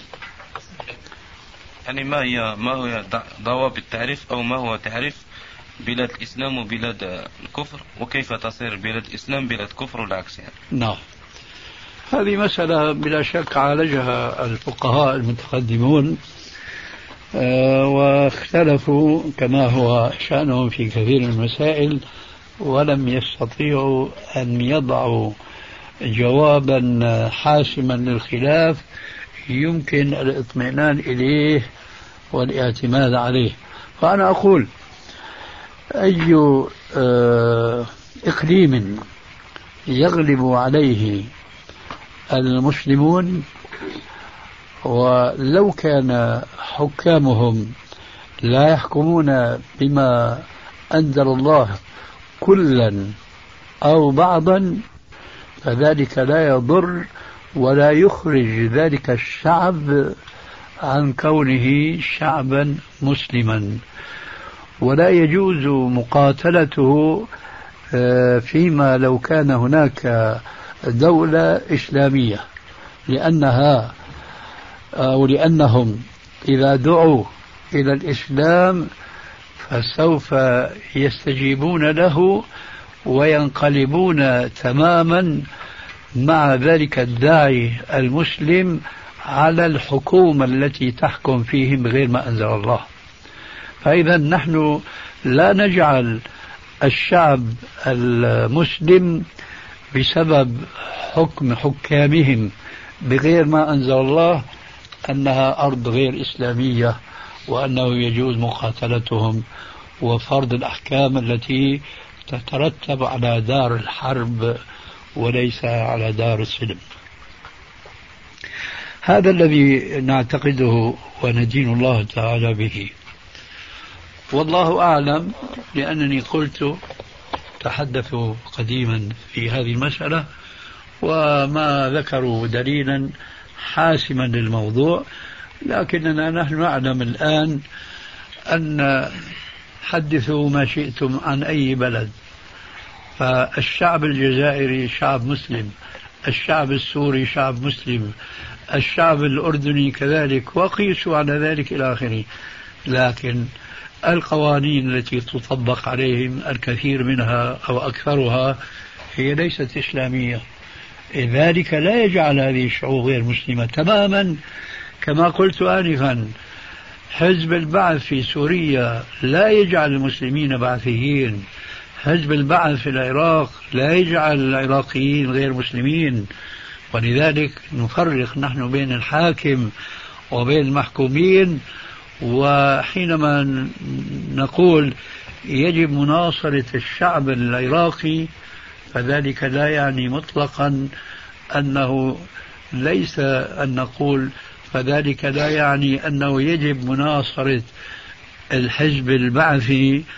يعني ما هو ضوابط التعريف أو ما هو تعريف بلاد الإسلام وبلاد الكفر، وكيف تصير بلاد الإسلام بلاد كفر والعكس يعني؟ نعم، هذه مسألة بلا شك عالجها الفقهاء المتقدمون واختلفوا كما هو شأنهم في كثير من المسائل، ولم يستطيعوا أن يضعوا جوابا حاسما للخلاف يمكن الاطمئنان إليه والاعتماد عليه. فأنا أقول أي إقليم يغلب عليه المسلمون ولو كان حكامهم لا يحكمون بما أنزل الله كلا أو بعضا فذلك لا يضر ولا يخرج ذلك الشعب عن كونه شعبا مسلما، ولا يجوز مقاتلته فيما لو كان هناك دولة إسلامية، لأنها أو لأنهم إذا دعوا إلى الإسلام فسوف يستجيبون له وينقلبون تماما مع ذلك الداعي المسلم على الحكومة التي تحكم فيهم بغير ما أنزل الله. فإذا نحن لا نجعل الشعب المسلم بسبب حكم حكامهم بغير ما أنزل الله أنها أرض غير إسلامية وأنه يجوز مقاتلتهم وفرض الأحكام التي تترتب على دار الحرب وليس على دار السلم. هذا الذي نعتقده وندين الله تعالى به، والله أعلم، لأنني قلت تحدثوا قديما في هذه المسألة وما ذكروا دليلا حاسما للموضوع، لكننا نحن نعلم الآن أن حدثوا ما شئتم عن أي بلد، فالشعب الجزائري شعب مسلم، الشعب السوري شعب مسلم، الشعب الأردني كذلك، وقيسوا على ذلك إلى آخره. لكن القوانين التي تطبق عليهم الكثير منها أو أكثرها هي ليست إسلامية، ذلك لا يجعل هذه الشعوب غير مسلمة تماما. كما قلت آنفا، حزب البعث في سوريا لا يجعل المسلمين بعثيين، حزب البعث في العراق لا يجعل العراقيين غير مسلمين، ولذلك نفرق نحن بين الحاكم وبين المحكومين. وحينما نقول يجب مناصرة الشعب العراقي فذلك لا يعني مطلقا أنه ليس أن نقول فذلك لا يعني أنه يجب مناصرة الحزب البعثي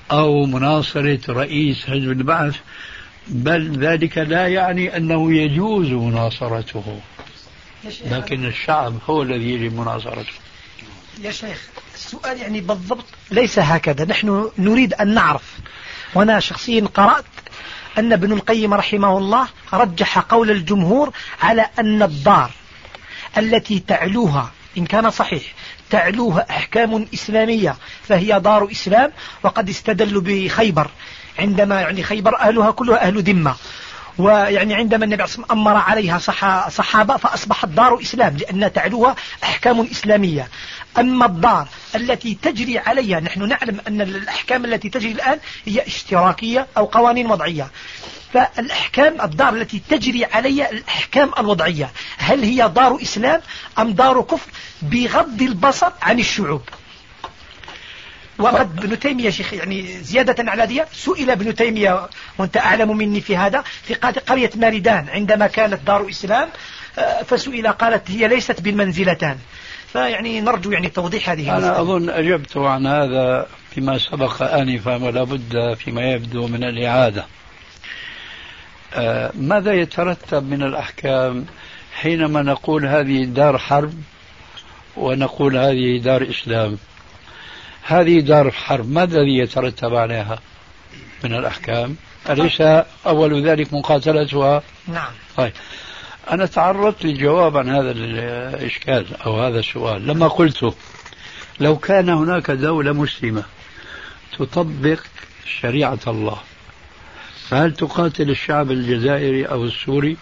أو مناصرة رئيس حزب البعث، بل ذلك لا يعني أنه يجوز مناصرته، لكن الشعب هو الذي يجب مناصرته. يا شيخ السؤال يعني بالضبط ليس هكذا، نحن نريد أن نعرف، وأنا شخصيا قرأت أن ابن القيم رحمه الله رجح قول الجمهور على أن الدار التي تعلوها إن كان صحيح تعلوها أحكام إسلامية فهي دار إسلام، وقد استدلوا بخيبر عندما يعني خيبر أهلها كلها أهل ذمة، ويعني عندما النبي صلى الله عليه وسلم أمر عليها صحابة فأصبحت دار إسلام لأن تعلوها أحكام إسلامية. أما الدار التي تجري عليها، نحن نعلم أن الأحكام التي تجري الآن هي اشتراكية أو قوانين وضعية، فالأحكام الدار التي تجري عليها الأحكام الوضعية هل هي دار إسلام أم دار كفر بغض البصر عن الشعوب؟ وقد ابن تيمية شيخ يعني زيادة على دي سئل ابن تيمية وانت أعلم مني في هذا في قرية ماردان عندما كانت دار إسلام، فسئل قالت هي ليست بالمنزلتان، فيعني نرجو يعني توضيح هذه. أنا أظن أجبت عن هذا فيما سبق آنفا ولا بد فيما يبدو من الإعادة. ماذا يترتب من الأحكام حينما نقول هذه دار حرب ونقول هذه دار إسلام؟ هذه دار حرب ماذا الذي يترتب عليها من الأحكام؟ أليس أول ذلك مقاتلتها؟ نعم. طيب أنا تعرضت للجواب عن هذا الإشكال أو هذا السؤال لما قلت لو كان هناك دولة مسلمة تطبق شريعة الله فهل تقاتل الشعب الجزائري أو السوري؟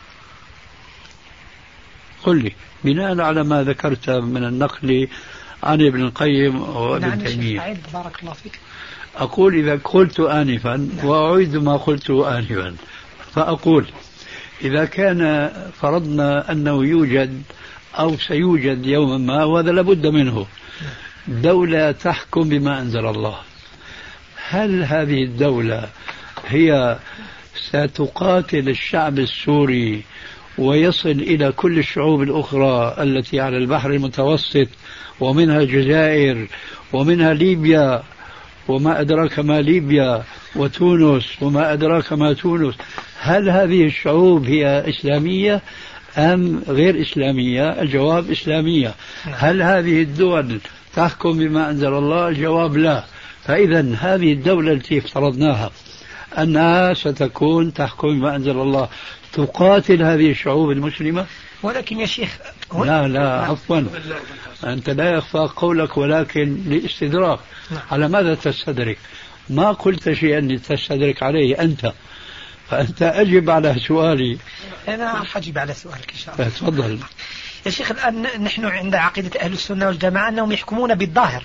قل لي بناء على ما ذكرت من النقل عن ابن القيم وابن تيمية. بارك الله فيك. أقول إذا قلت آنفا وأعيد ما قلت آنفا، فأقول إذا كان فرضنا أنه يوجد أو سيوجد يوما ما وهذا لابد منه دولة تحكم بما أنزل الله، هل هذه الدولة هي ستقاتل الشعب السوري ويصل إلى كل الشعوب الأخرى التي على البحر المتوسط ومنها الجزائر ومنها ليبيا وما أدراك ما ليبيا وتونس وما أدراك ما تونس؟ هل هذه الشعوب هي إسلامية أم غير إسلامية؟ الجواب إسلامية. هل هذه الدول تحكم بما أنزل الله؟ الجواب لا. فإذا هذه الدولة التي افترضناها أنها ستكون تحكم بما أنزل الله تقاتل هذه الشعوب المسلمة؟ ولكن يا شيخ لا عفوا، أنت لا يخفى قولك ولكن لاستدراك. على ماذا تستدرك؟ ما قلت شيئا تستدرك عليه أنت، فأنت أجب على سؤالي. أنا أجيب على سؤالك إن شاء الله. تفضل يا شيخ. الآن نحن عند عقيدة أهل السنة والجماعة أنهم يحكمون بالظاهر.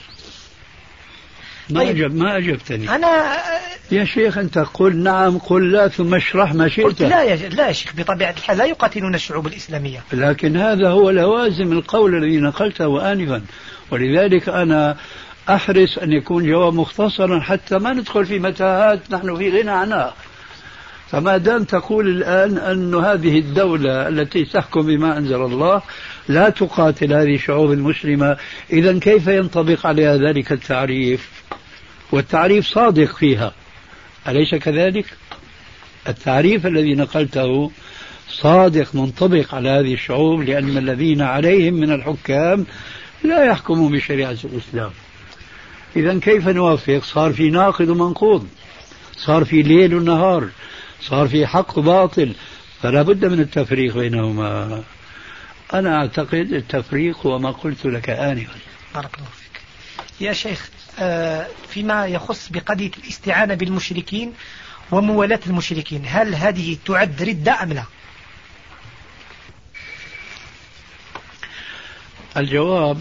ما أجبتني. أنا يا شيخ أنت قل نعم قل لا ثم اشرح ما شئت. قلت لا يا شيخ بطبيعة الحال لا يقاتلون الشعوب الإسلامية، لكن هذا هو لوازم القول الذي نقلته آنفا، ولذلك أنا أحرص أن يكون جواب مختصرا حتى ما ندخل في متاهات نحن في غنى عنها. فما دام تقول الآن أن هذه الدولة التي تحكم بما أنزل الله لا تقاتل هذه الشعوب المسلمة، إذن كيف ينطبق عليها ذلك التعريف؟ والتعريف صادق فيها، أليس كذلك؟ التعريف الذي نقلته صادق منطبق على هذه الشعوب، لأن الذين عليهم من الحكام لا يحكمون بشريعة الإسلام. إذن كيف نوافق؟ صار في ناقض ومنقوض، صار في ليل ونهار، صار في حق وباطل، فلا بد من التفريق بينهما. أنا أعتقد التفريق هو ما قلت لك آنفا. بارك الله فيك يا شيخ. فيما يخص بقضية الاستعانة بالمشركين وموالاة المشركين، هل هذه تعد ردة أم لا؟ الجواب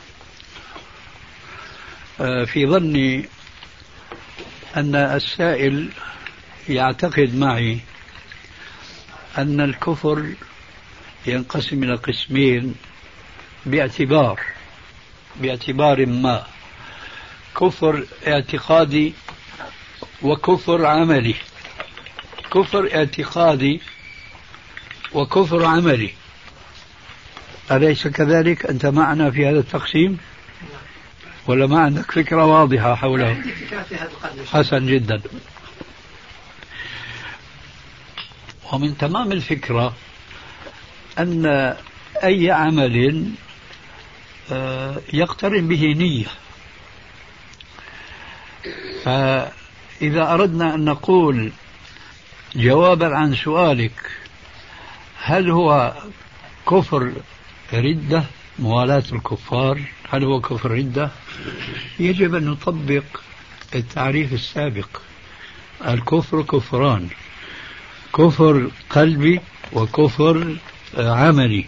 في ظني أن السائل يعتقد معي أن الكفر ينقسم إلى قسمين باعتبار ما: كفر اعتقادي وكفر عملي. كفر اعتقادي وكفر عملي، أليس كذلك؟ أنت معنا في هذا التقسيم؟ ولا ما عندك فكرة واضحة حوله؟ عندي فكرة في هذا القضية. حسن جدا. ومن تمام الفكرة أن أي عمل يقترن به نية. فإذا أردنا أن نقول جوابا عن سؤالك هل هو كفر ردة، موالاة الكفار، هل هو كفر ردة؟ يجب أن نطبق التعريف السابق. الكفر كفران: كفر قلبي وكفر عملي.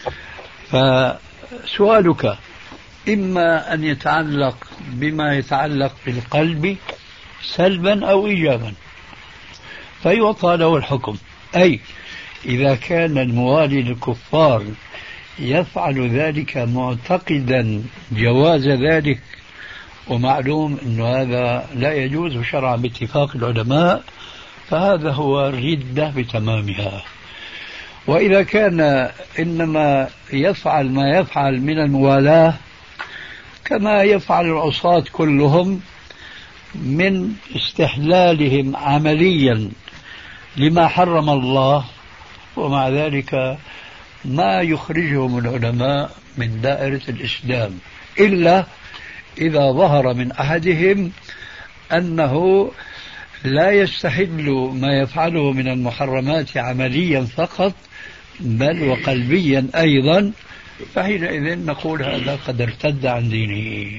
فسؤالك إما أن يتعلق بما يتعلق بالقلب سلبا أو إيجابا، فيعطى له الحكم. أي إذا كان الموالي للكفار يفعل ذلك معتقدا جواز ذلك، ومعلوم أن هذا لا يجوز شرعا باتفاق العلماء، فهذا هو الردة بتمامها. وإذا كان إنما يفعل ما يفعل من الموالاة كما يفعل العصاة كلهم من استحلالهم عمليا لما حرم الله، ومع ذلك ما يخرجهم العلماء من دائرة الإسلام إلا إذا ظهر من أحدهم أنه لا يستحل ما يفعله من المحرمات عمليا فقط بل وقلبيا أيضا، فحينئذ نقول هذا قد ارتد عن دينه.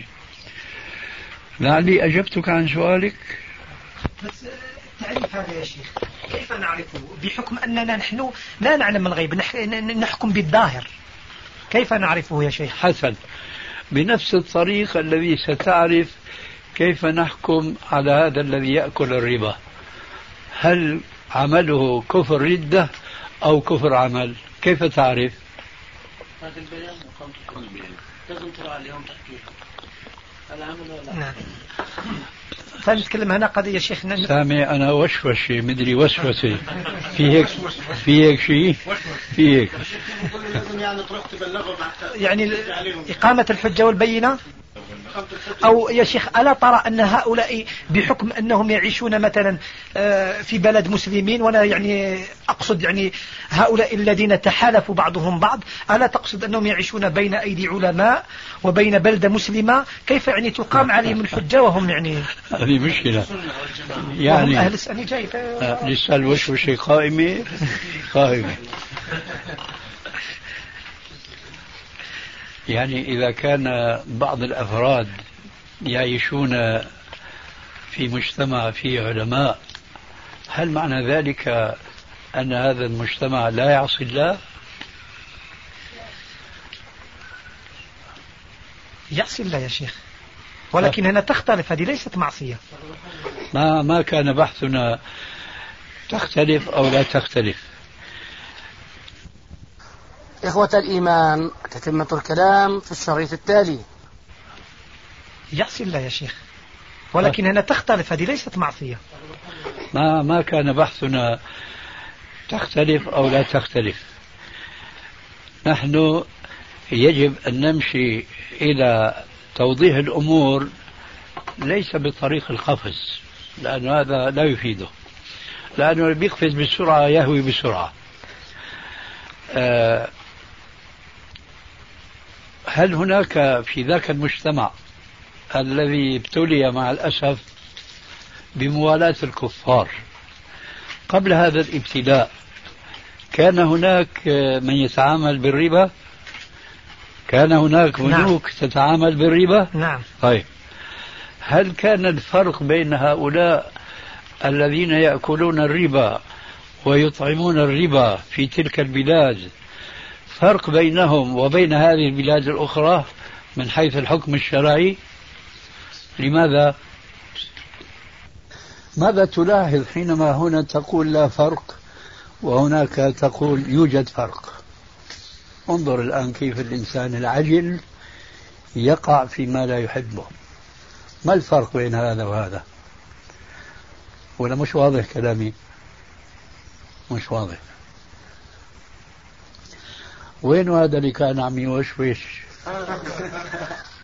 لعلي أجبتك عن سؤالك. بس التعريف هذا يا شيخ كيف نعرفه بحكم أننا نحن لا نعلم الغيب، نحكم بالظاهر، كيف نعرفه يا شيخ؟ حسن، بنفس الطريقة الذي ستعرف كيف نحكم على هذا الذي يأكل الربا، هل عمله كفر ردة أو كفر عمل؟ كيف تعرف؟ هذا البيان وقامت البيان لازم ترى عليهم تحقيق العمل ولا نعم. فنتكلم هنا قضية شيخ سامي أنا وشوشي مدري وسوسي في هيك شيء في هيك يعني تروح تبلغه يعني إقامة الحجة والبينة. أو يا شيخ ألا ترى أن هؤلاء بحكم أنهم يعيشون مثلا في بلد مسلمين، وأنا يعني أقصد يعني هؤلاء الذين تحالفوا بعضهم بعض، ألا تقصد أنهم يعيشون بين أيدي علماء وبين بلدة مسلمة، كيف يعني تقام عليهم الحجة وهم يعني هذه مشكلة يعني أهل السنة جاي لسه الوشوشة قائمة. يعني إذا كان بعض الأفراد يعيشون في مجتمع فيه علماء، هل معنى ذلك أن هذا المجتمع لا يعصي الله؟ يعصي الله يا شيخ، ولكن هنا تختلف، هذه ليست معصية. ما كان بحثنا تختلف أو لا تختلف. إخوة الإيمان، تتمة الكلام في الشريط التالي. يعصي الله يا شيخ، ولكن هنا تختلف، هذه ليست معصية. ما كان بحثنا تختلف أو لا تختلف. نحن يجب أن نمشي إلى توضيح الأمور ليس بطريق القفز، لأن هذا لا يفيده، لأنه اللي بيقفز بسرعة يهوي بسرعة. هل هناك في ذاك المجتمع الذي ابتلي مع الأسف بموالاة الكفار قبل هذا الابتلاء كان هناك من يتعامل بالربا؟ كان هناك بنوك تتعامل بالربا؟ نعم. طيب، هل كان الفرق بين هؤلاء الذين يأكلون الربا ويطعمون الربا في تلك البلاد فرق بينهم وبين هذه البلاد الأخرى من حيث الحكم الشرعي؟ لماذا؟ ماذا تلاحظ حينما هنا تقول لا فرق وهناك تقول يوجد فرق؟ انظر الآن كيف الإنسان العجل يقع فيما لا يحبه. ما الفرق بين هذا وهذا؟ ولا مش واضح كلامي؟ مش واضح. وين هذا اللي كان عم يوشوش؟